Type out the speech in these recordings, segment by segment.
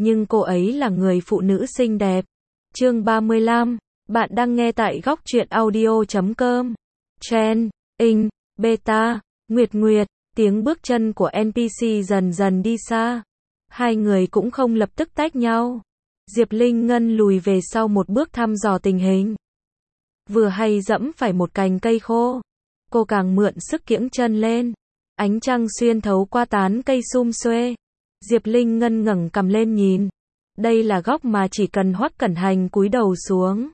nhưng cô ấy là người phụ nữ xinh đẹp. Chương 35, bạn đang nghe tại góc truyện audio.com. Chen, Ing, Beta, Nguyệt Nguyệt, tiếng bước chân của NPC dần dần đi xa. Hai người cũng không lập tức tách nhau. Diệp Linh Ngân lùi về sau một bước thăm dò tình hình. Vừa hay dẫm phải một cành cây khô. Cô càng mượn sức kiễng chân lên. Ánh trăng xuyên thấu qua tán cây sum xuê. Diệp Linh Ngân ngẩng cằm lên nhìn. Đây là góc mà chỉ cần Hoắc Cẩn Hành cúi đầu xuống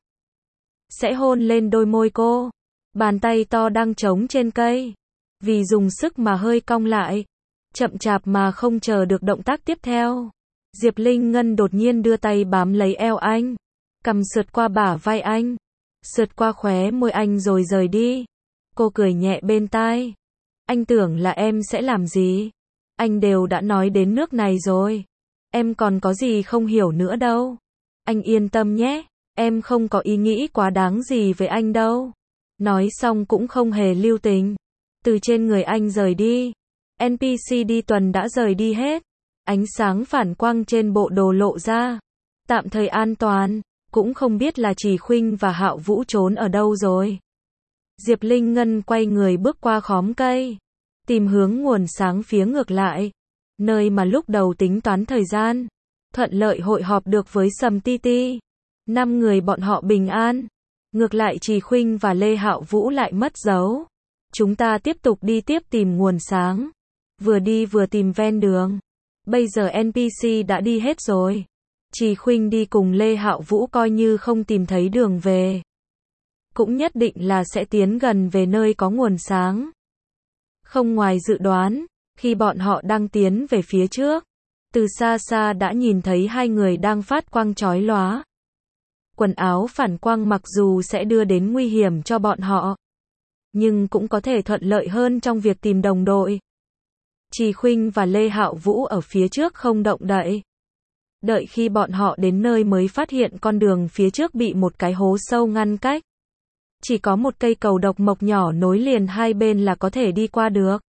sẽ hôn lên đôi môi cô. Bàn tay to đang trống trên cây. Vì dùng sức mà hơi cong lại. Chậm chạp mà không chờ được động tác tiếp theo. Diệp Linh Ngân đột nhiên đưa tay bám lấy eo anh. Cầm sượt qua bả vai anh. Sượt qua khóe môi anh rồi rời đi. Cô cười nhẹ bên tai. Anh tưởng là em sẽ làm gì? Anh đều đã nói đến nước này rồi. Em còn có gì không hiểu nữa đâu. Anh yên tâm nhé. Em không có ý nghĩ quá đáng gì với anh đâu. Nói xong cũng không hề lưu tình. Từ trên người anh rời đi. NPC đi tuần đã rời đi hết. Ánh sáng phản quang trên bộ đồ lộ ra. Tạm thời an toàn. Cũng không biết là Trì Khuynh và Hạo Vũ trốn ở đâu rồi. Diệp Linh Ngân quay người bước qua khóm cây. Tìm hướng nguồn sáng phía ngược lại. Nơi mà lúc đầu tính toán thời gian. Thuận lợi hội họp được với Sầm Ti Ti. 5 người bọn họ bình an. Ngược lại Trì Khuynh và Lê Hạo Vũ lại mất dấu. Chúng ta tiếp tục đi tiếp tìm nguồn sáng. Vừa đi vừa tìm ven đường. Bây giờ NPC đã đi hết rồi. Trì Khuynh đi cùng Lê Hạo Vũ coi như không tìm thấy đường về. Cũng nhất định là sẽ tiến gần về nơi có nguồn sáng. Không ngoài dự đoán, khi bọn họ đang tiến về phía trước, từ xa xa đã nhìn thấy hai người đang phát quang chói lóa. Quần áo phản quang mặc dù sẽ đưa đến nguy hiểm cho bọn họ, nhưng cũng có thể thuận lợi hơn trong việc tìm đồng đội. Trì Khuynh và Lê Hạo Vũ ở phía trước không động đậy. Đợi khi bọn họ đến nơi mới phát hiện con đường phía trước bị một cái hố sâu ngăn cách. Chỉ có một cây cầu độc mộc nhỏ nối liền hai bên là có thể đi qua được.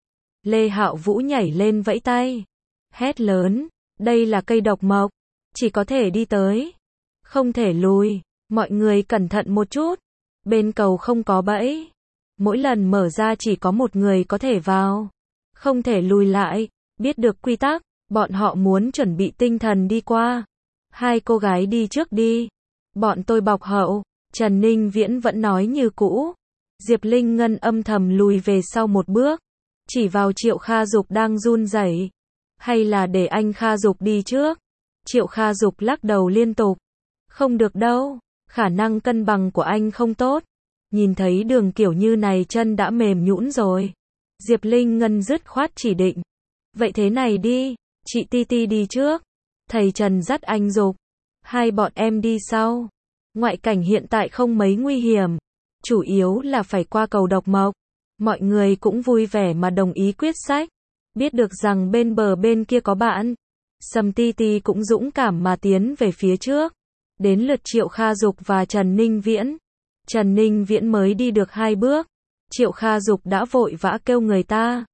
Lê Hạo Vũ nhảy lên vẫy tay. Hét lớn, đây là cây độc mộc. Chỉ có thể đi tới. Không thể lùi. Mọi người cẩn thận một chút. Bên cầu không có bẫy. Mỗi lần mở ra chỉ có một người có thể vào. Không thể lùi lại. Biết được quy tắc, bọn họ muốn chuẩn bị tinh thần đi qua. Hai cô gái đi trước đi. Bọn tôi bọc hậu. Trần Ninh Viễn vẫn nói như cũ. Diệp Linh Ngân âm thầm lùi về sau một bước. Chỉ vào Triệu Kha Dục đang run rẩy. Hay là để anh Kha Dục đi trước? Triệu Kha Dục lắc đầu liên tục. Không được đâu. Khả năng cân bằng của anh không tốt. Nhìn thấy đường kiểu như này chân đã mềm nhũn rồi. Diệp Linh Ngân dứt khoát chỉ định. Vậy thế này đi. Chị Ti Ti đi trước. Thầy Trần dắt anh Dục. Hai bọn em đi sau. Ngoại cảnh hiện tại không mấy nguy hiểm. Chủ yếu là phải qua cầu độc mộc. Mọi người cũng vui vẻ mà đồng ý quyết sách. Biết được rằng bên bờ bên kia có bạn. Sầm Ti Ti cũng dũng cảm mà tiến về phía trước. Đến lượt Triệu Kha Dục và Trần Ninh Viễn. Trần Ninh Viễn mới đi được 2 bước. Triệu Kha Dục đã vội vã kêu người ta.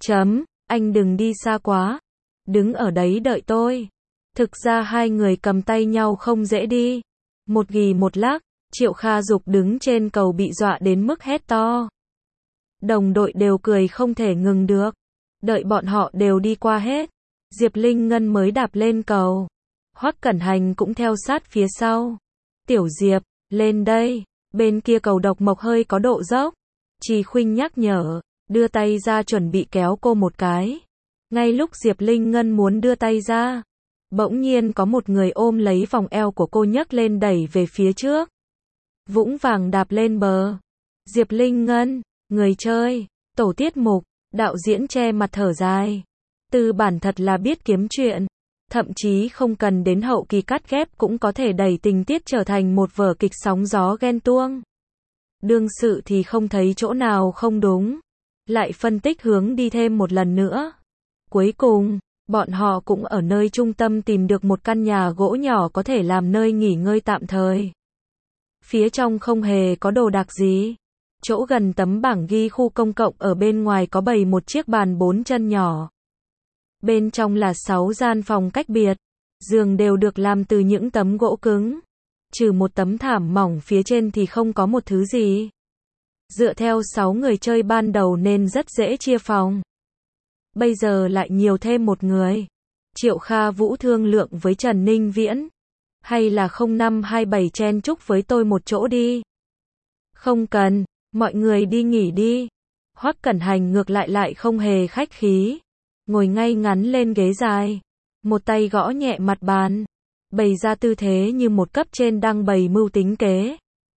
Anh đừng đi xa quá. Đứng ở đấy đợi tôi. Thực ra hai người cầm tay nhau không dễ đi. Một ghì một lắc, Triệu Kha Dục đứng trên cầu bị dọa đến mức hét to. Đồng đội đều cười không thể ngừng được. Đợi bọn họ đều đi qua hết. Diệp Linh Ngân mới đạp lên cầu. Hoắc Cẩn Hành cũng theo sát phía sau. Tiểu Diệp, lên đây. Bên kia cầu độc mộc hơi có độ dốc. Trì Khuynh nhắc nhở, đưa tay ra chuẩn bị kéo cô một cái. Ngay lúc Diệp Linh Ngân muốn đưa tay ra, bỗng nhiên có một người ôm lấy vòng eo của cô nhấc lên đẩy về phía trước. Vũng vàng đạp lên bờ. Diệp Linh Ngân, người chơi, tổ tiết mục, đạo diễn che mặt thở dài. Tư bản thật là biết kiếm chuyện. Thậm chí không cần đến hậu kỳ cắt ghép cũng có thể đẩy tình tiết trở thành một vở kịch sóng gió ghen tuông. Đương sự thì không thấy chỗ nào không đúng. Lại phân tích hướng đi thêm một lần nữa. Cuối cùng, bọn họ cũng ở nơi trung tâm tìm được một căn nhà gỗ nhỏ có thể làm nơi nghỉ ngơi tạm thời. Phía trong không hề có đồ đạc gì. Chỗ gần tấm bảng ghi khu công cộng ở bên ngoài có bày một chiếc bàn 4 chân nhỏ. Bên trong là 6 gian phòng cách biệt. Giường đều được làm từ những tấm gỗ cứng. Trừ một tấm thảm mỏng phía trên thì không có một thứ gì. Dựa theo 6 người chơi ban đầu nên rất dễ chia phòng. Bây giờ lại nhiều thêm một người. Triệu Kha Vũ thương lượng với Trần Ninh Viễn. Hay là 0527 chen chúc với tôi một chỗ đi. Không cần, mọi người đi nghỉ đi. Hoắc Cẩn Hành ngược lại không hề khách khí. Ngồi ngay ngắn lên ghế dài. Một tay gõ nhẹ mặt bàn. Bày ra tư thế như một cấp trên đang bày mưu tính kế.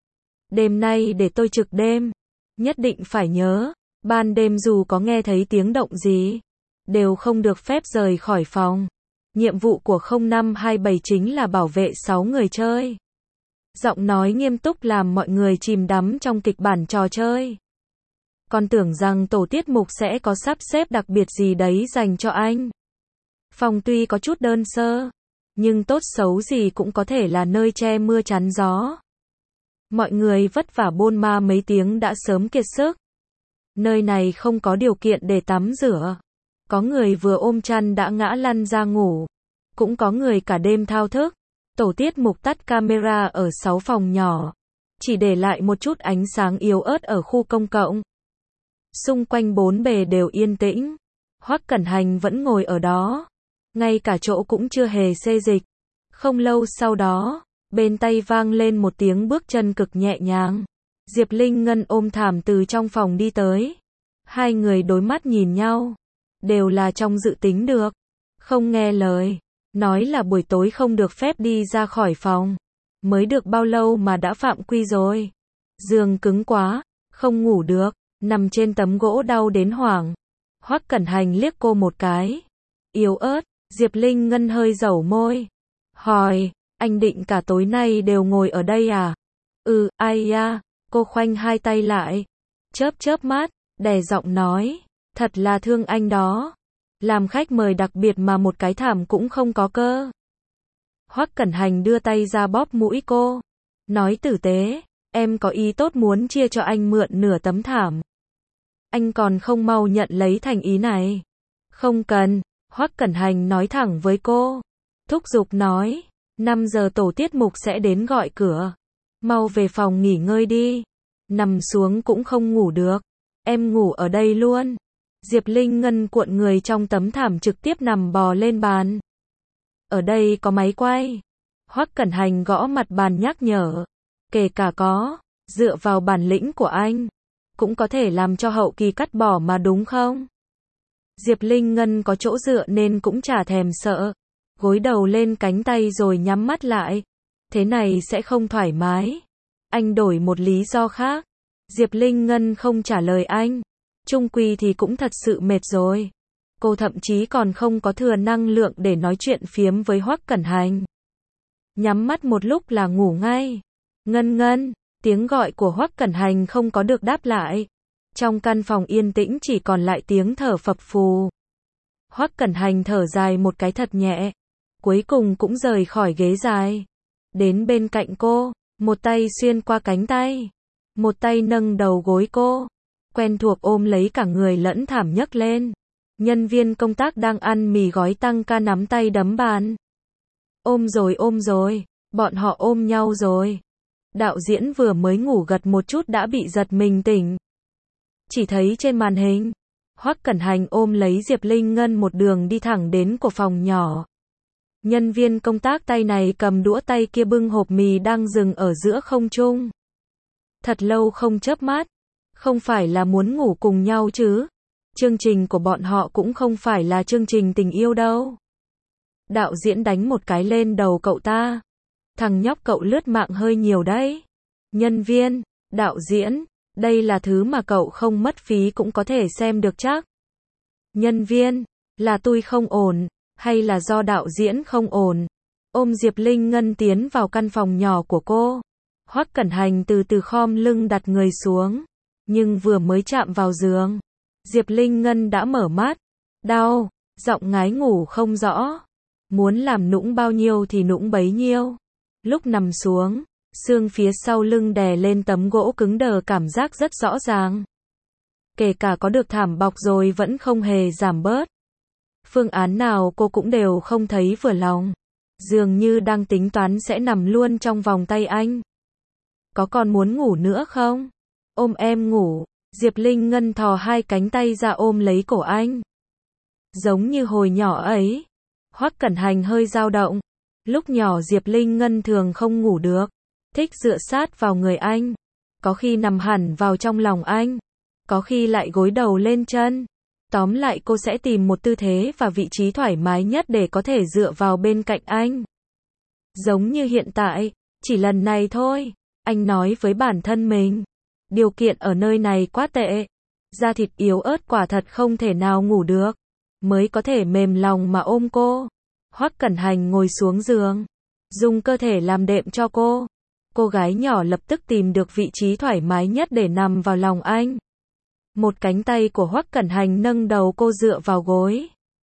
Đêm nay để tôi trực đêm. Nhất định phải nhớ. Ban đêm dù có nghe thấy tiếng động gì. Đều không được phép rời khỏi phòng. Nhiệm vụ của 0527 chính là bảo vệ 6 người chơi. Giọng nói nghiêm túc làm mọi người chìm đắm trong kịch bản trò chơi. Còn tưởng rằng tổ tiết mục sẽ có sắp xếp đặc biệt gì đấy dành cho anh. Phòng tuy có chút đơn sơ, nhưng tốt xấu gì cũng có thể là nơi che mưa chắn gió. Mọi người vất vả bôn ma mấy tiếng đã sớm kiệt sức. Nơi này không có điều kiện để tắm rửa. Có người vừa ôm chăn đã ngã lăn ra ngủ. Cũng có người cả đêm thao thức. Tổ tiết mục tắt camera ở 6 phòng nhỏ. Chỉ để lại một chút ánh sáng yếu ớt ở khu công cộng. Xung quanh bốn bề đều yên tĩnh. Hoắc Cẩn Hành vẫn ngồi ở đó. Ngay cả chỗ cũng chưa hề xê dịch. Không lâu sau đó, bên tai vang lên một tiếng bước chân cực nhẹ nhàng. Diệp Linh Ngân ôm thảm từ trong phòng đi tới. Hai người đối mắt nhìn nhau. Đều là trong dự tính được. Không nghe lời. Nói là buổi tối không được phép đi ra khỏi phòng. Mới được bao lâu mà đã phạm quy rồi. Giường cứng quá. Không ngủ được. Nằm trên tấm gỗ đau đến hoảng. Hoắc Cẩn Hành liếc cô một cái. Yếu ớt. Diệp Linh Ngân hơi dẩu môi. Hỏi. Anh định cả tối nay đều ngồi ở đây à? Ai ya. Cô khoanh hai tay lại. Chớp mắt. Đè giọng nói. Thật là thương anh đó. Làm khách mời đặc biệt mà một cái thảm cũng không có cơ. Hoắc Cẩn Hành đưa tay ra bóp mũi cô. Nói tử tế. Em có ý tốt muốn chia cho anh mượn nửa tấm thảm. Anh còn không mau nhận lấy thành ý này. Không cần. Hoắc Cẩn Hành nói thẳng với cô. Thúc giục nói. 5 giờ tổ tiết mục sẽ đến gọi cửa. Mau về phòng nghỉ ngơi đi. Nằm xuống cũng không ngủ được. Em ngủ ở đây luôn. Diệp Linh Ngân cuộn người trong tấm thảm trực tiếp nằm bò lên bàn. Ở đây có máy quay. Hoắc Cẩn Hành gõ mặt bàn nhắc nhở. Kể cả có, dựa vào bản lĩnh của anh, cũng có thể làm cho hậu kỳ cắt bỏ mà đúng không? Diệp Linh Ngân có chỗ dựa nên cũng chả thèm sợ. Gối đầu lên cánh tay rồi nhắm mắt lại. Thế này sẽ không thoải mái. Anh đổi một lý do khác. Diệp Linh Ngân không trả lời anh. Chung quy thì cũng thật sự mệt rồi. Cô thậm chí còn không có thừa năng lượng để nói chuyện phiếm với Hoắc Cẩn Hành. Nhắm mắt một lúc là ngủ ngay. Ngân, tiếng gọi của Hoắc Cẩn Hành không có được đáp lại. Trong căn phòng yên tĩnh chỉ còn lại tiếng thở phập phù. Hoắc Cẩn Hành thở dài một cái thật nhẹ. Cuối cùng cũng rời khỏi ghế dài. Đến bên cạnh cô, một tay xuyên qua cánh tay. Một tay nâng đầu gối cô. Quen thuộc ôm lấy cả người lẫn thảm nhấc lên. Nhân viên công tác đang ăn mì gói tăng ca nắm tay đấm bàn. Ôm rồi, bọn họ ôm nhau rồi. Đạo diễn vừa mới ngủ gật một chút đã bị giật mình tỉnh. Chỉ thấy trên màn hình, Hoắc Cẩn Hành ôm lấy Diệp Linh Ngân một đường đi thẳng đến của phòng nhỏ. Nhân viên công tác tay này cầm đũa tay kia bưng hộp mì đang dừng ở giữa không trung. Thật lâu không chớp mắt. Không phải là muốn ngủ cùng nhau chứ. Chương trình của bọn họ cũng không phải là chương trình tình yêu đâu. Đạo diễn đánh một cái lên đầu cậu ta. Thằng nhóc cậu lướt mạng hơi nhiều đấy. Nhân viên, đạo diễn, đây là thứ mà cậu không mất phí cũng có thể xem được chắc. Nhân viên, là tôi không ổn, hay là do đạo diễn không ổn? Ôm Diệp Linh Ngân tiến vào căn phòng nhỏ của cô. Hoắc Cẩn Hành từ từ khom lưng đặt người xuống. Nhưng vừa mới chạm vào giường, Diệp Linh Ngân đã mở mắt. Đau, giọng ngái ngủ không rõ. Muốn làm nũng bao nhiêu thì nũng bấy nhiêu. Lúc nằm xuống, xương phía sau lưng đè lên tấm gỗ cứng đờ cảm giác rất rõ ràng. Kể cả có được thảm bọc rồi vẫn không hề giảm bớt. Phương án nào cô cũng đều không thấy vừa lòng. dường như đang tính toán sẽ nằm luôn trong vòng tay anh. Có còn muốn ngủ nữa không? Ôm em ngủ. Diệp Linh Ngân thò hai cánh tay ra ôm lấy cổ anh. Giống như hồi nhỏ ấy. Hoắc Cẩn Hành hơi dao động. Lúc nhỏ Diệp Linh Ngân thường không ngủ được. Thích dựa sát vào người anh. Có khi nằm hẳn vào trong lòng anh. Có khi lại gối đầu lên chân. Tóm lại cô sẽ tìm một tư thế và vị trí thoải mái nhất để có thể dựa vào bên cạnh anh. Giống như hiện tại, chỉ lần này thôi, anh nói với bản thân mình. Điều kiện ở nơi này quá tệ. Da thịt yếu ớt quả thật không thể nào ngủ được. Mới có thể mềm lòng mà ôm cô. Hoắc Cẩn Hành ngồi xuống giường. Dùng cơ thể làm đệm cho cô. Cô gái nhỏ lập tức tìm được vị trí thoải mái nhất để nằm vào lòng anh. Một cánh tay của Hoắc Cẩn Hành nâng đầu cô dựa vào gối.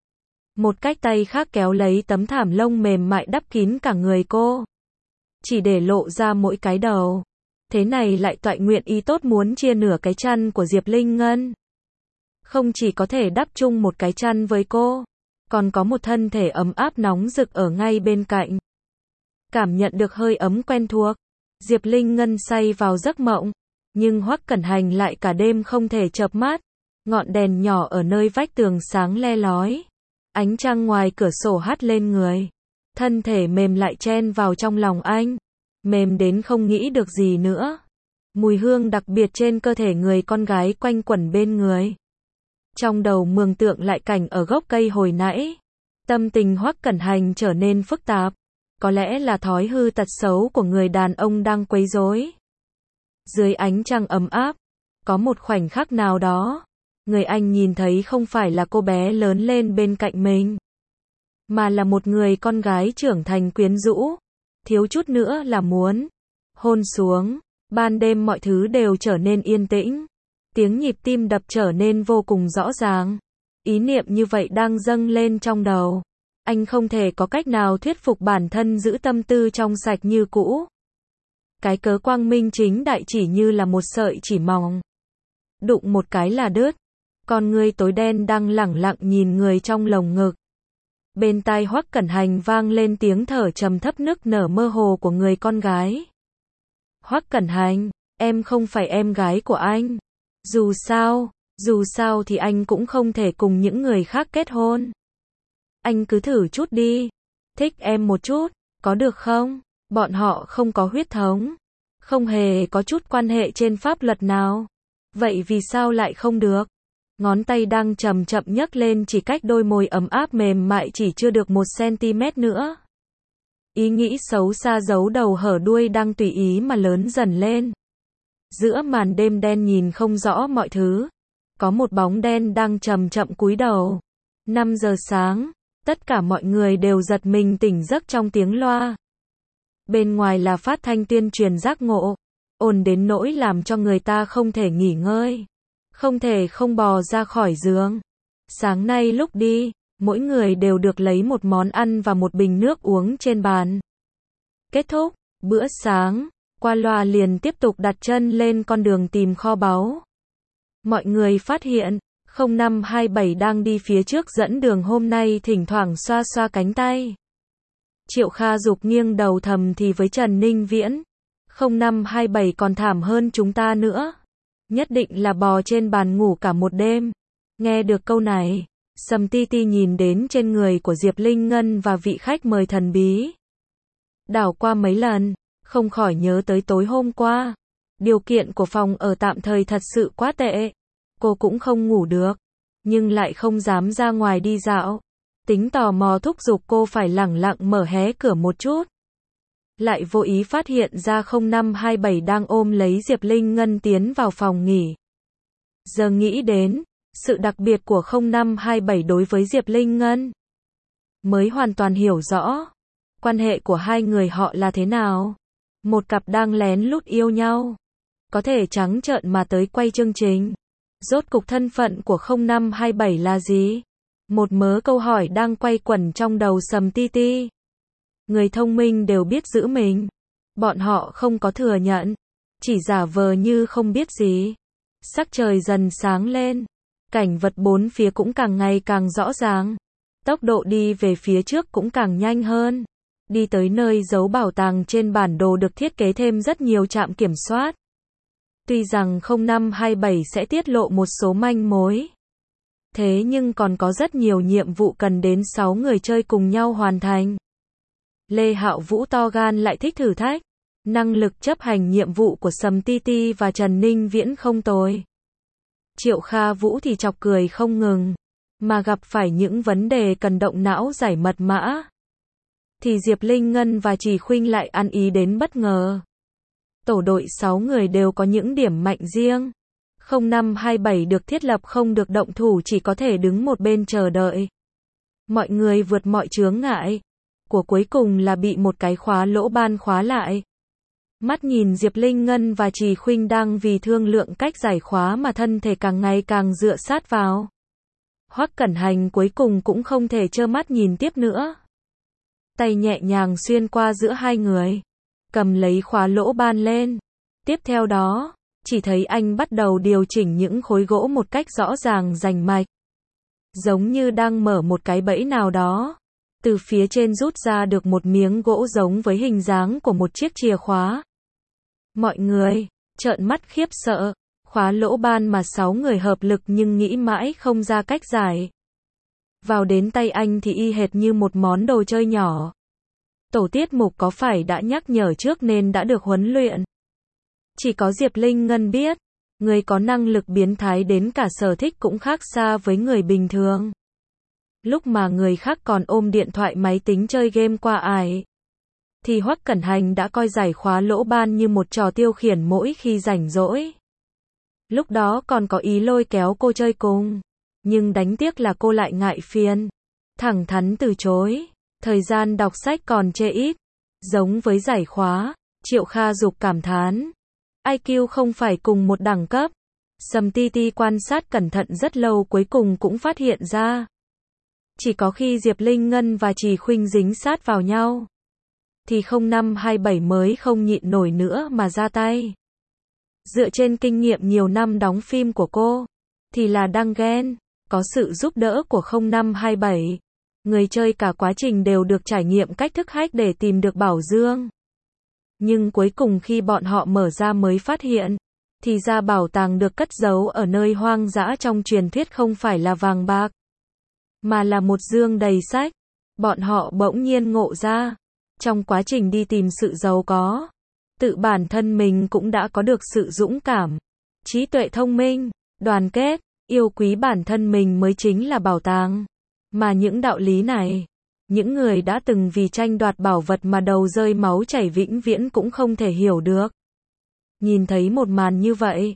Một cái tay khác kéo lấy tấm thảm lông mềm mại đắp kín cả người cô. Chỉ để lộ ra mỗi cái đầu. Thế này lại toại nguyện ý tốt muốn chia nửa cái chăn của Diệp Linh Ngân. Không chỉ có thể đắp chung một cái chăn với cô, còn có một thân thể ấm áp nóng rực ở ngay bên cạnh. Cảm nhận được hơi ấm quen thuộc, Diệp Linh Ngân say vào giấc mộng. Nhưng Hoắc Cẩn Hành lại cả đêm không thể chợp mắt. Ngọn đèn nhỏ ở nơi vách tường sáng le lói. Ánh trăng ngoài cửa sổ hắt lên người. Thân thể mềm lại chen vào trong lòng anh. Mềm đến không nghĩ được gì nữa. Mùi hương đặc biệt trên cơ thể người con gái quanh quẩn bên người. Trong đầu mường tượng lại cảnh ở gốc cây hồi nãy. Tâm tình Hoắc Cẩn Hành trở nên phức tạp. Có lẽ là thói hư tật xấu của người đàn ông đang quấy rối. Dưới ánh trăng ấm áp, có một khoảnh khắc nào đó, người anh nhìn thấy không phải là cô bé lớn lên bên cạnh mình, mà là một người con gái trưởng thành quyến rũ, thiếu chút nữa là muốn hôn xuống. Ban đêm mọi thứ đều trở nên yên tĩnh, tiếng nhịp tim đập trở nên vô cùng rõ ràng. Ý niệm như vậy đang dâng lên trong đầu. Anh không thể có cách nào thuyết phục bản thân giữ tâm tư trong sạch như cũ. Cái cớ quang minh chính đại chỉ như là một sợi chỉ mỏng. Đụng một cái là đứt. Con ngươi tối đen đang lẳng lặng nhìn người trong lồng ngực. Bên tai Hoắc Cẩn Hành vang lên tiếng thở trầm thấp nức nở mơ hồ của người con gái. Hoắc Cẩn Hành, em không phải em gái của anh. Dù sao thì anh cũng không thể cùng những người khác kết hôn. Anh cứ thử chút đi. Thích em một chút, có được không? Bọn họ không có huyết thống. Không hề có chút quan hệ trên pháp luật nào. Vậy vì sao lại không được? Ngón tay đang chậm chậm nhấc lên chỉ cách đôi môi ấm áp mềm mại chỉ chưa được 1 cm nữa. Ý nghĩ xấu xa giấu đầu hở đuôi đang tùy ý mà lớn dần lên. Giữa màn đêm đen nhìn không rõ mọi thứ. Có một bóng đen đang chậm chậm cúi đầu. 5 giờ sáng, tất cả mọi người đều giật mình tỉnh giấc trong tiếng loa. Bên ngoài là phát thanh tuyên truyền giác ngộ, ồn đến nỗi làm cho người ta không thể nghỉ ngơi, không thể không bò ra khỏi giường. Sáng nay lúc đi, mỗi người đều được lấy một món ăn và một bình nước uống trên bàn. Kết thúc bữa sáng, qua loa liền tiếp tục đặt chân lên con đường tìm kho báu. Mọi người phát hiện, 0527 đang đi phía trước dẫn đường hôm nay thỉnh thoảng xoa xoa cánh tay. Triệu Kha Dục nghiêng đầu thầm thì với Trần Ninh Viễn. 0527 còn thảm hơn chúng ta nữa. Nhất định là bò trên bàn ngủ cả một đêm. Nghe được câu này, Sầm Ti Ti nhìn đến trên người của Diệp Linh Ngân và vị khách mời thần bí. Đảo qua mấy lần, không khỏi nhớ tới tối hôm qua. Điều kiện của phòng ở tạm thời thật sự quá tệ. Cô cũng không ngủ được, nhưng lại không dám ra ngoài đi dạo. Tính tò mò thúc giục cô phải lẳng lặng mở hé cửa một chút. Lại vô ý phát hiện ra 0527 đang ôm lấy Diệp Linh Ngân tiến vào phòng nghỉ. Giờ nghĩ đến sự đặc biệt của 0527 đối với Diệp Linh Ngân, mới hoàn toàn hiểu rõ quan hệ của hai người họ là thế nào. Một cặp đang lén lút yêu nhau, có thể trắng trợn mà tới quay chương trình. Rốt cục thân phận của 0527 là gì? Một mớ câu hỏi đang quay quẩn trong đầu Sầm Ti Ti. Người thông minh đều biết giữ mình. Bọn họ không có thừa nhận, chỉ giả vờ như không biết gì. Sắc trời dần sáng lên, cảnh vật bốn phía cũng càng ngày càng rõ ràng. Tốc độ đi về phía trước cũng càng nhanh hơn. đi tới nơi giấu bảo tàng trên bản đồ được thiết kế thêm rất nhiều trạm kiểm soát. Tuy rằng 0527 sẽ tiết lộ một số manh mối, thế nhưng còn có rất nhiều nhiệm vụ cần đến 6 người chơi cùng nhau hoàn thành. Lê Hạo Vũ to gan lại thích thử thách. Năng lực chấp hành nhiệm vụ của Sầm Titi và Trần Ninh Viễn không tồi. Triệu Kha Vũ thì chọc cười không ngừng. Mà gặp phải những vấn đề cần động não giải mật mã, thì Diệp Linh Ngân và Trì Khuynh lại ăn ý đến bất ngờ. Tổ đội 6 người đều có những điểm mạnh riêng. 0527 được thiết lập không được động thủ, chỉ có thể đứng một bên chờ đợi. Mọi người vượt mọi chướng ngại. Của cuối cùng là bị một cái khóa lỗ ban khóa lại. Mắt nhìn Diệp Linh Ngân và Trì Khuynh đang vì thương lượng cách giải khóa mà thân thể càng ngày càng dựa sát vào. Hoắc Cẩn Hành cuối cùng cũng không thể trơ mắt nhìn tiếp nữa. Tay nhẹ nhàng xuyên qua giữa hai người, cầm lấy khóa lỗ ban lên. Tiếp theo đó, chỉ thấy anh bắt đầu điều chỉnh những khối gỗ một cách rõ ràng rành mạch. Giống như đang mở một cái bẫy nào đó. Từ phía trên rút ra được một miếng gỗ giống với hình dáng của một chiếc chìa khóa. Mọi người trợn mắt khiếp sợ, khóa lỗ ban mà 6 người hợp lực nhưng nghĩ mãi không ra cách giải. Vào đến tay anh thì y hệt như một món đồ chơi nhỏ. Tổ tiết mục có phải đã nhắc nhở trước nên đã được huấn luyện. Chỉ có Diệp Linh Ngân biết, người có năng lực biến thái đến cả sở thích cũng khác xa với người bình thường. Lúc mà người khác còn ôm điện thoại máy tính chơi game qua ải, thì Hoắc Cẩn Hành đã coi giải khóa lỗ ban như một trò tiêu khiển mỗi khi rảnh rỗi. Lúc đó còn có ý lôi kéo cô chơi cùng, nhưng đánh tiếc là cô lại ngại phiền, thẳng thắn từ chối. Thời gian đọc sách còn chê ít. Giống với giải khóa, Triệu Kha Dục cảm thán. IQ không phải cùng một đẳng cấp. Sầm Titi quan sát cẩn thận rất lâu cuối cùng cũng phát hiện ra. Chỉ có khi Diệp Linh Ngân và Trì Khuynh dính sát vào nhau, thì 0527 mới không nhịn nổi nữa mà ra tay. Dựa trên kinh nghiệm nhiều năm đóng phim của cô, thì là đang ghen. Có sự giúp đỡ của 0527. Người chơi cả quá trình đều được trải nghiệm cách thức hack để tìm được bảo dương. Nhưng cuối cùng khi bọn họ mở ra mới phát hiện, thì ra bảo tàng được cất giấu ở nơi hoang dã trong truyền thuyết không phải là vàng bạc, mà là một dương đầy sách. Bọn họ bỗng nhiên ngộ ra, trong quá trình đi tìm sự giàu có, tự bản thân mình cũng đã có được sự dũng cảm, trí tuệ thông minh, đoàn kết, yêu quý bản thân mình mới chính là bảo tàng. Mà những đạo lý này, những người đã từng vì tranh đoạt bảo vật mà đầu rơi máu chảy vĩnh viễn cũng không thể hiểu được. Nhìn thấy một màn như vậy,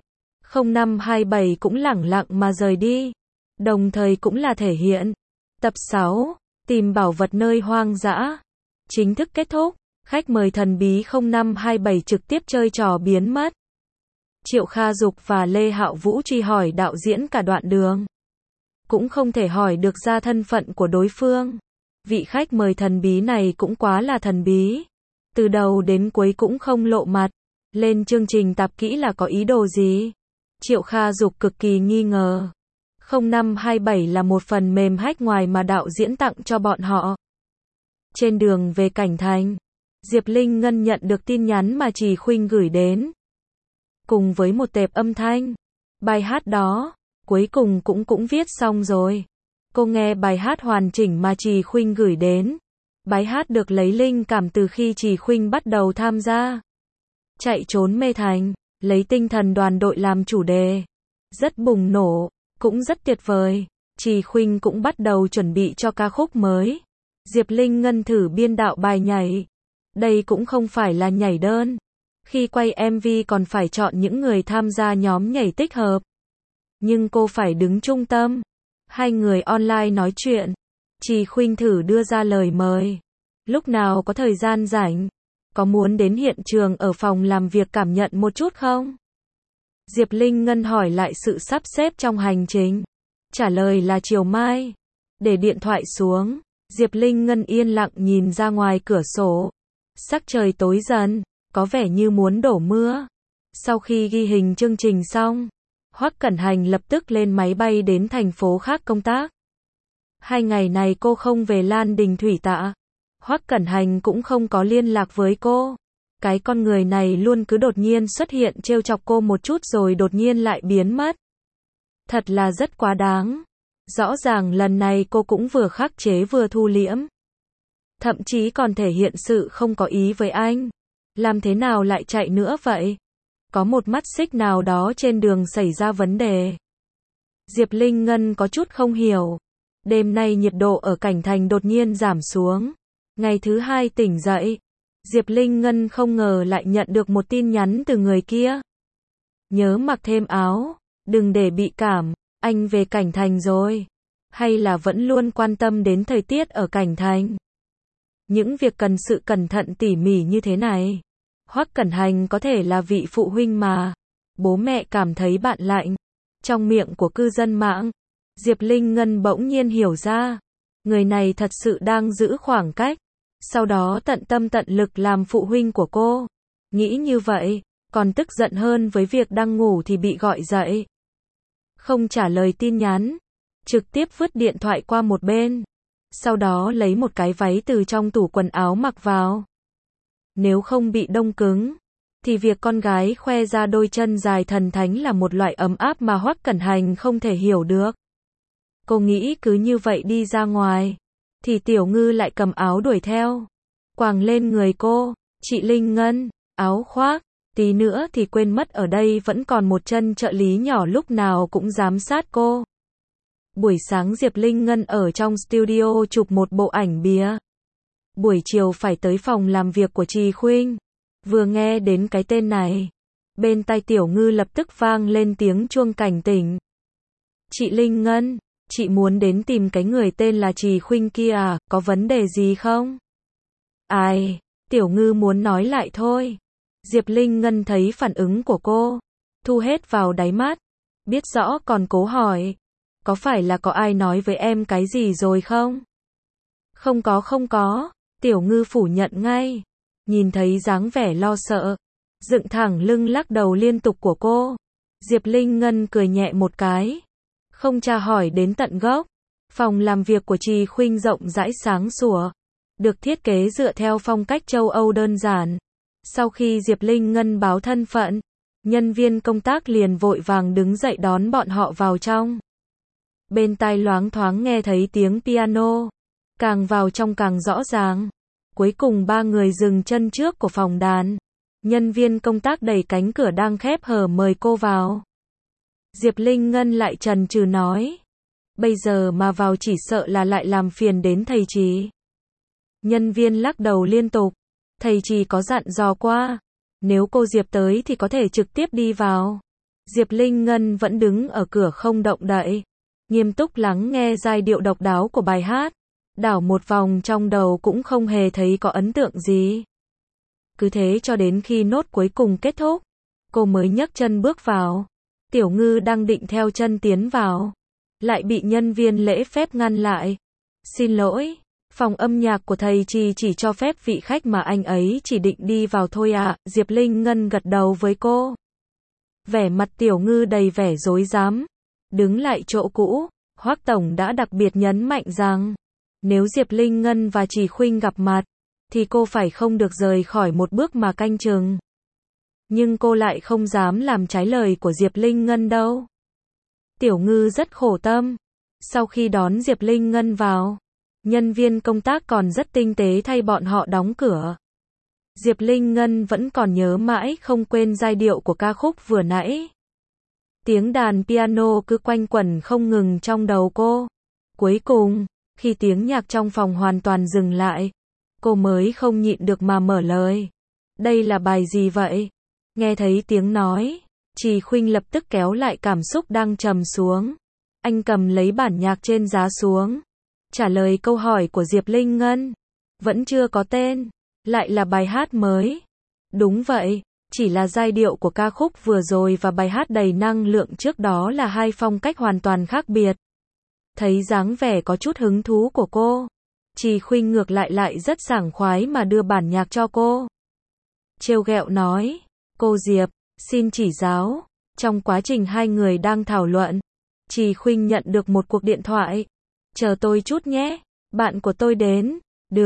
0527 cũng lẳng lặng mà rời đi. Đồng thời cũng là thể hiện. Tập 6, tìm bảo vật nơi hoang dã. Chính thức kết thúc, khách mời thần bí 0527 trực tiếp chơi trò biến mất. Triệu Kha Dục và Lê Hạo Vũ truy hỏi đạo diễn cả đoạn đường, cũng không thể hỏi được ra thân phận của đối phương. Vị khách mời thần bí này cũng quá là thần bí. Từ đầu đến cuối cũng không lộ mặt. Lên chương trình tạp kỹ là có ý đồ gì? Triệu Kha Dục cực kỳ nghi ngờ. 0527 là một phần mềm hack ngoài mà đạo diễn tặng cho bọn họ. Trên đường về Cảnh Thành, Diệp Linh Ngân nhận được tin nhắn mà Trì Khuynh gửi đến, cùng với một tệp âm thanh. Bài hát đó, cuối cùng cũng viết xong rồi. Cô nghe bài hát hoàn chỉnh mà Trì Khuynh gửi đến. Bài hát được lấy linh cảm từ khi Trì Khuynh bắt đầu tham gia Chạy trốn mê thành, lấy tinh thần đoàn đội làm chủ đề. Rất bùng nổ, cũng rất tuyệt vời. Trì Khuynh cũng bắt đầu chuẩn bị cho ca khúc mới. Diệp Linh Ngân thử biên đạo bài nhảy. Đây cũng không phải là nhảy đơn. Khi quay MV còn phải chọn những người tham gia nhóm nhảy tích hợp. Nhưng cô phải đứng trung tâm. Hai người online nói chuyện. Trì Khuynh thử đưa ra lời mời. Lúc nào có thời gian rảnh, có muốn đến hiện trường ở phòng làm việc cảm nhận một chút không? Diệp Linh Ngân hỏi lại sự sắp xếp trong hành trình. Trả lời là chiều mai. Để điện thoại xuống, Diệp Linh Ngân yên lặng nhìn ra ngoài cửa sổ. Sắc trời tối dần, có vẻ như muốn đổ mưa. Sau khi ghi hình chương trình xong, Hoắc Cẩn Hành lập tức lên máy bay đến thành phố khác công tác. 2 ngày này cô không về Lan Đình Thủy Tạ. Hoắc Cẩn Hành cũng không có liên lạc với cô. Cái con người này luôn cứ đột nhiên xuất hiện trêu chọc cô một chút rồi đột nhiên lại biến mất. Thật là rất quá đáng. Rõ ràng lần này cô cũng vừa khắc chế vừa thu liễm. Thậm chí còn thể hiện sự không có ý với anh. Làm thế nào lại chạy nữa vậy? Có một mắt xích nào đó trên đường xảy ra vấn đề. Diệp Linh Ngân có chút không hiểu. Đêm nay nhiệt độ ở Cảnh Thành đột nhiên giảm xuống. Ngày thứ hai tỉnh dậy. Diệp Linh Ngân không ngờ lại nhận được một tin nhắn từ người kia. Nhớ mặc thêm áo, đừng để bị cảm, anh về Cảnh Thành rồi. Hay là vẫn luôn quan tâm đến thời tiết ở Cảnh Thành? Những việc cần sự cẩn thận tỉ mỉ như thế này. Hoắc Cẩn Hành có thể là vị phụ huynh mà. Bố mẹ cảm thấy bạn lạnh. Trong miệng của cư dân mạng, Diệp Linh Ngân bỗng nhiên hiểu ra. Người này thật sự đang giữ khoảng cách. Sau đó tận tâm tận lực làm phụ huynh của cô. Nghĩ như vậy, còn tức giận hơn với việc đang ngủ thì bị gọi dậy. Không trả lời tin nhắn. Trực tiếp vứt điện thoại qua một bên. Sau đó lấy một cái váy từ trong tủ quần áo mặc vào. Nếu không bị đông cứng, thì việc con gái khoe ra đôi chân dài thần thánh là một loại ấm áp mà Hoắc Cẩn Hành không thể hiểu được. Cô nghĩ cứ như vậy đi ra ngoài, thì Tiểu Ngư lại cầm áo đuổi theo, quàng lên người cô. Chị Linh Ngân, áo khoác, tí nữa thì quên mất ở đây vẫn còn một chân trợ lý nhỏ lúc nào cũng giám sát cô. Buổi sáng Diệp Linh Ngân ở trong studio chụp một bộ ảnh bìa. Buổi chiều phải tới phòng làm việc của Trì Khuynh. Vừa nghe đến cái tên này, bên tai Tiểu Ngư lập tức vang lên tiếng chuông cảnh tỉnh. Chị Linh Ngân, chị muốn đến tìm cái người tên là Trì Khuynh kia à, có vấn đề gì không? Ai, Tiểu Ngư muốn nói lại thôi. Diệp Linh Ngân thấy phản ứng của cô, thu hết vào đáy mắt, biết rõ còn cố hỏi. Có phải là có ai nói với em cái gì rồi không? Không có. Tiểu Ngư phủ nhận ngay. Nhìn thấy dáng vẻ lo sợ, dựng thẳng lưng lắc đầu liên tục của cô, Diệp Linh Ngân cười nhẹ một cái. Không tra hỏi đến tận gốc. Phòng làm việc của Trì Khuynh rộng rãi sáng sủa, được thiết kế dựa theo phong cách châu Âu đơn giản. Sau khi Diệp Linh Ngân báo thân phận, nhân viên công tác liền vội vàng đứng dậy đón bọn họ vào trong. Bên tai loáng thoáng nghe thấy tiếng piano, càng vào trong càng rõ ràng. Cuối cùng ba người dừng chân trước của phòng đàn. Nhân viên công tác đẩy cánh cửa đang khép hở mời cô vào. Diệp Linh Ngân lại chần chừ nói. Bây giờ mà vào chỉ sợ là lại làm phiền đến thầy Trì. Nhân viên lắc đầu liên tục. Thầy Trì có dặn dò qua. Nếu cô Diệp tới thì có thể trực tiếp đi vào. Diệp Linh Ngân vẫn đứng ở cửa không động đậy. Nghiêm túc lắng nghe giai điệu độc đáo của bài hát. Đảo một vòng trong đầu cũng không hề thấy có ấn tượng gì. Cứ thế cho đến khi nốt cuối cùng kết thúc, cô mới nhấc chân bước vào. Tiểu Ngư đang định theo chân tiến vào, lại bị nhân viên lễ phép ngăn lại. Xin lỗi, phòng âm nhạc của thầy Trì chỉ cho phép vị khách mà anh ấy chỉ định đi vào thôi ạ. Diệp Linh Ngân gật đầu với cô. Vẻ mặt Tiểu Ngư đầy vẻ rối rắm. Đứng lại chỗ cũ, Hoắc Tổng đã đặc biệt nhấn mạnh rằng, nếu Diệp Linh Ngân và Trì Khuynh gặp mặt, thì cô phải không được rời khỏi một bước mà canh chừng. Nhưng cô lại không dám làm trái lời của Diệp Linh Ngân đâu. Tiểu Ngư rất khổ tâm. Sau khi đón Diệp Linh Ngân vào, nhân viên công tác còn rất tinh tế thay bọn họ đóng cửa. Diệp Linh Ngân vẫn còn nhớ mãi không quên giai điệu của ca khúc vừa nãy. Tiếng đàn piano cứ quanh quẩn không ngừng trong đầu cô. Cuối cùng, khi tiếng nhạc trong phòng hoàn toàn dừng lại, cô mới không nhịn được mà mở lời. Đây là bài gì vậy? Nghe thấy tiếng nói, Trì Khuynh lập tức kéo lại cảm xúc đang trầm xuống. Anh cầm lấy bản nhạc trên giá xuống, trả lời câu hỏi của Diệp Linh Ngân. Vẫn chưa có tên, lại là bài hát mới. Đúng vậy, chỉ là giai điệu của ca khúc vừa rồi và bài hát đầy năng lượng trước đó là hai phong cách hoàn toàn khác biệt. Thấy dáng vẻ có chút hứng thú của cô, Trì Khuynh ngược lại rất sảng khoái mà đưa bản nhạc cho cô. Trêu ghẹo nói, cô Diệp, xin chỉ giáo. Trong quá trình hai người đang thảo luận, Trì Khuynh nhận được một cuộc điện thoại. Chờ tôi chút nhé, bạn của tôi đến. Được,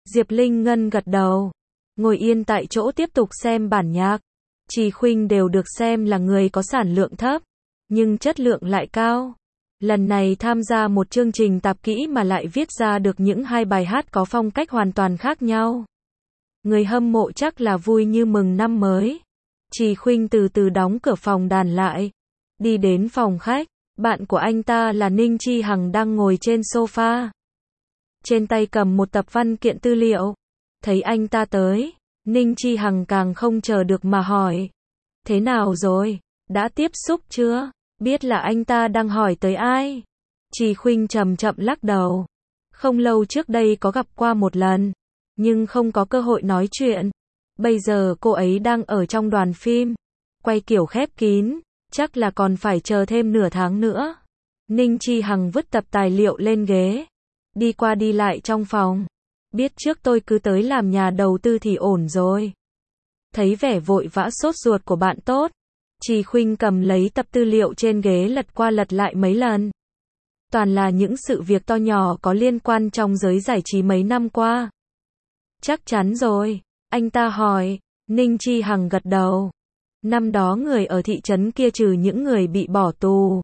Diệp Linh Ngân gật đầu. Ngồi yên tại chỗ tiếp tục xem bản nhạc. Trì Khuynh đều được xem là người có sản lượng thấp, nhưng chất lượng lại cao. Lần này tham gia một chương trình tạp kỹ mà lại viết ra được những hai bài hát có phong cách hoàn toàn khác nhau. Người hâm mộ chắc là vui như mừng năm mới. Trì Khuynh từ từ đóng cửa phòng đàn lại. Đi đến phòng khách. Bạn của anh ta là Ninh Chi Hằng đang ngồi trên sofa. Trên tay cầm một tập văn kiện tư liệu. Thấy anh ta tới, Ninh Chi Hằng càng không chờ được mà hỏi. Thế nào rồi? Đã tiếp xúc chưa? Biết là anh ta đang hỏi tới ai? Trì Khuynh chậm chậm lắc đầu. Không lâu trước đây có gặp qua một lần, nhưng không có cơ hội nói chuyện. Bây giờ cô ấy đang ở trong đoàn phim, quay kiểu khép kín, chắc là còn phải chờ thêm nửa tháng nữa. Ninh Chi Hằng vứt tập tài liệu lên ghế, đi qua đi lại trong phòng. Biết trước tôi cứ tới làm nhà đầu tư thì ổn rồi. Thấy vẻ vội vã sốt ruột của bạn tốt, Trì Khuynh cầm lấy tập tư liệu trên ghế lật qua lật lại mấy lần. Toàn là những sự việc to nhỏ có liên quan trong giới giải trí mấy năm qua. Chắc chắn rồi, anh ta hỏi. Ninh Chi Hằng gật đầu. Năm đó người ở thị trấn kia trừ những người bị bỏ tù,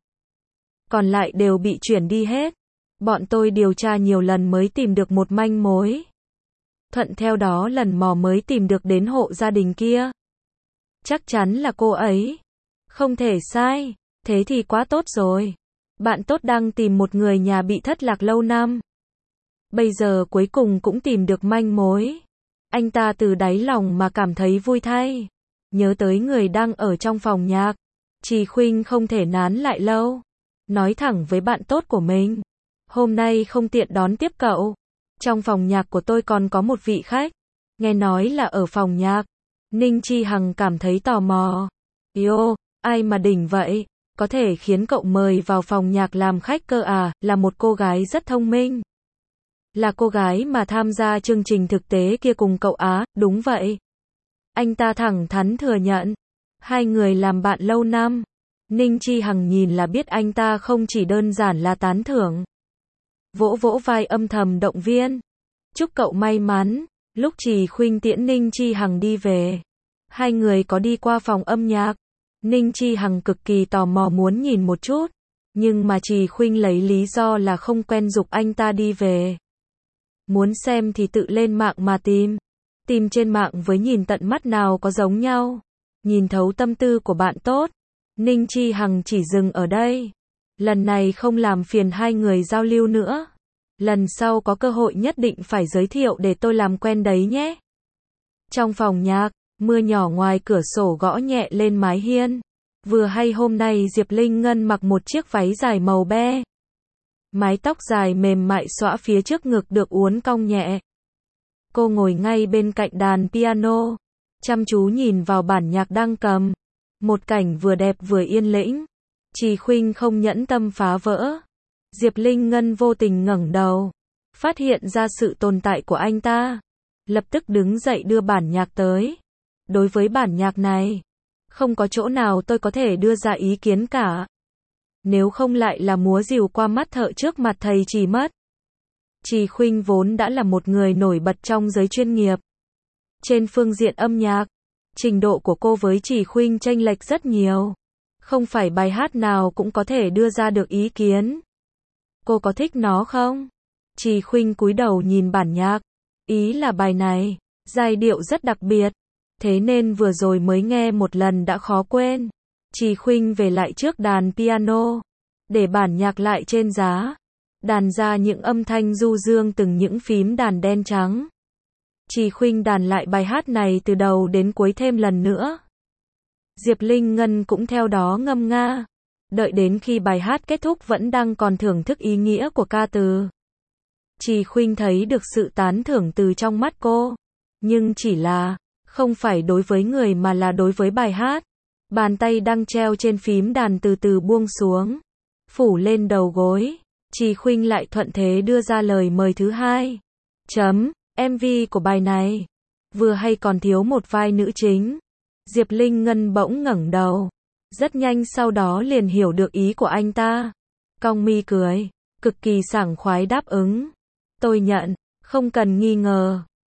còn lại đều bị chuyển đi hết. Bọn tôi điều tra nhiều lần mới tìm được một manh mối. Thuận theo đó lần mò mới tìm được đến hộ gia đình kia. Chắc chắn là cô ấy. Không thể sai. Thế thì quá tốt rồi. Bạn tốt đang tìm một người nhà bị thất lạc lâu năm. Bây giờ cuối cùng cũng tìm được manh mối. Anh ta từ đáy lòng mà cảm thấy vui thay. Nhớ tới người đang ở trong phòng nhạc. Trì Khuynh không thể nán lại lâu. Nói thẳng với bạn tốt của mình. Hôm nay không tiện đón tiếp cậu. Trong phòng nhạc của tôi còn có một vị khách. Nghe nói là ở phòng nhạc. Ninh Chi Hằng cảm thấy tò mò. Yo, ai mà đỉnh vậy? Có thể khiến cậu mời vào phòng nhạc làm khách cơ à? Là một cô gái rất thông minh. Là cô gái mà tham gia chương trình thực tế kia cùng cậu á? Đúng vậy. Anh ta thẳng thắn thừa nhận. Hai người làm bạn lâu năm. Ninh Chi Hằng nhìn là biết anh ta không chỉ đơn giản là tán thưởng. Vỗ vỗ vai âm thầm động viên. Chúc cậu may mắn. Lúc Trì Khuynh tiễn Ninh Chi Hằng đi về, hai người có đi qua phòng âm nhạc. Ninh Chi Hằng cực kỳ tò mò muốn nhìn một chút, nhưng mà Trì Khuynh lấy lý do là không quen giục anh ta đi về. Muốn xem thì tự lên mạng mà tìm. Tìm trên mạng với nhìn tận mắt nào có giống nhau. Nhìn thấu tâm tư của bạn tốt. Ninh Chi Hằng chỉ dừng ở đây. Lần này không làm phiền hai người giao lưu nữa. Lần sau có cơ hội nhất định phải giới thiệu để tôi làm quen đấy nhé. Trong phòng nhạc, mưa nhỏ ngoài cửa sổ gõ nhẹ lên mái hiên. Vừa hay hôm nay Diệp Linh Ngân mặc một chiếc váy dài màu be. Mái tóc dài mềm mại xõa phía trước ngực được uốn cong nhẹ. Cô ngồi ngay bên cạnh đàn piano, chăm chú nhìn vào bản nhạc đang cầm. Một cảnh vừa đẹp vừa yên tĩnh. Trì Khuynh không nhẫn tâm phá vỡ. Diệp Linh Ngân vô tình ngẩng đầu, phát hiện ra sự tồn tại của anh ta. Lập tức đứng dậy đưa bản nhạc tới. Đối với bản nhạc này, không có chỗ nào tôi có thể đưa ra ý kiến cả. Nếu không lại là múa rìu qua mắt thợ trước mặt thầy Trì mất. Trì Khuynh vốn đã là một người nổi bật trong giới chuyên nghiệp. Trên phương diện âm nhạc, trình độ của cô với Trì Khuynh chênh lệch rất nhiều. Không phải bài hát nào cũng có thể đưa ra được ý kiến. Cô có thích nó không? Trì Khuynh cúi đầu nhìn bản nhạc. Ý là bài này, giai điệu rất đặc biệt. Thế nên vừa rồi mới nghe một lần đã khó quên. Trì Khuynh về lại trước đàn piano, để bản nhạc lại trên giá. Đàn ra những âm thanh du dương từng những phím đàn đen trắng. Trì Khuynh đàn lại bài hát này từ đầu đến cuối thêm lần nữa. Diệp Linh Ngân cũng theo đó ngâm nga. Đợi đến khi bài hát kết thúc vẫn đang còn thưởng thức ý nghĩa của ca từ. Trì Khuynh thấy được sự tán thưởng từ trong mắt cô. Nhưng chỉ là, không phải đối với người mà là đối với bài hát. Bàn tay đang treo trên phím đàn từ từ buông xuống. Phủ lên đầu gối. Trì Khuynh lại thuận thế đưa ra lời mời thứ hai. MV của bài này. Vừa hay còn thiếu một vai nữ chính. Diệp Linh Ngân bỗng ngẩng đầu. Rất nhanh sau đó liền hiểu được ý của anh ta. Cong mi cười. Cực kỳ sảng khoái đáp ứng. Tôi nhận. Không cần nghi ngờ.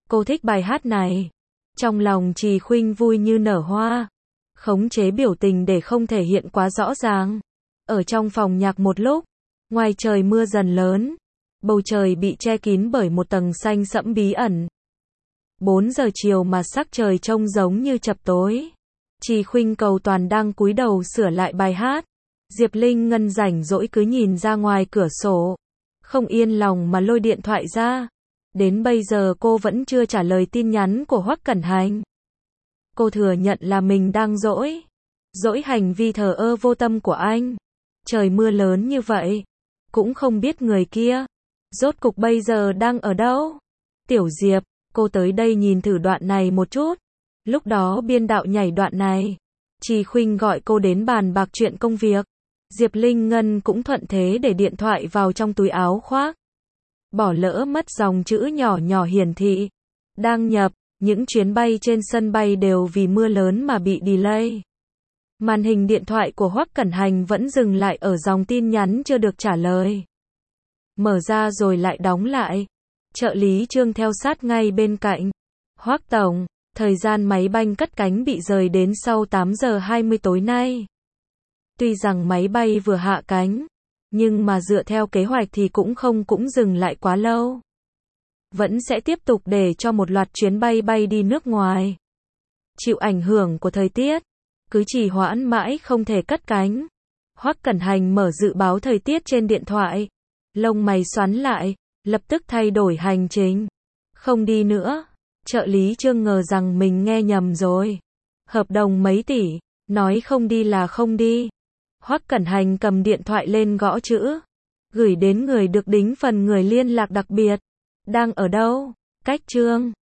Cô thích bài hát này. Trong lòng Trì Khuynh vui như nở hoa. Khống chế biểu tình để không thể hiện quá rõ ràng. Ở trong phòng nhạc một lúc, ngoài trời mưa dần lớn. Bầu trời bị che kín bởi một tầng xanh sẫm bí ẩn. 4 giờ chiều mà sắc trời trông giống như chập tối. Trì Khuynh cầu toàn đang cúi đầu sửa lại bài hát. Diệp Linh Ngân rảnh rỗi cứ nhìn ra ngoài cửa sổ. Không yên lòng mà lôi điện thoại ra. Đến bây giờ cô vẫn chưa trả lời tin nhắn của Hoắc Cẩn Hành. Cô thừa nhận là mình đang dỗi. Dỗi hành vi thờ ơ vô tâm của anh. Trời mưa lớn như vậy. Cũng không biết người kia. Rốt cục bây giờ đang ở đâu? Tiểu Diệp, cô tới đây nhìn thử đoạn này một chút. Lúc đó biên đạo nhảy đoạn này. Trì Khuynh gọi cô đến bàn bạc chuyện công việc. Diệp Linh Ngân cũng thuận thế để điện thoại vào trong túi áo khoác. Bỏ lỡ mất dòng chữ nhỏ nhỏ hiển thị. Đang nhập, những chuyến bay trên sân bay đều vì mưa lớn mà bị delay. Màn hình điện thoại của Hoắc Cẩn Hành vẫn dừng lại ở dòng tin nhắn chưa được trả lời. Mở ra rồi lại đóng lại. Trợ lý Trương theo sát ngay bên cạnh. Hoắc tổng, thời gian máy bay cất cánh bị rời đến sau 8 giờ 20 tối nay. Tuy rằng máy bay vừa hạ cánh, nhưng mà dựa theo kế hoạch thì cũng dừng lại quá lâu. Vẫn sẽ tiếp tục để cho một loạt chuyến bay bay đi nước ngoài. Chịu ảnh hưởng của thời tiết, cứ trì hoãn mãi không thể cất cánh. Hoắc Cẩn Hành mở dự báo thời tiết trên điện thoại. Lông mày xoắn lại, lập tức thay đổi hành trình. Không đi nữa. Trợ lý Trương ngờ rằng mình nghe nhầm rồi. Hợp đồng mấy tỷ, nói không đi là không đi. Hoắc Cẩn Hành cầm điện thoại lên gõ chữ. Gửi đến người được đính phần người liên lạc đặc biệt. Đang ở đâu? Cách Trương.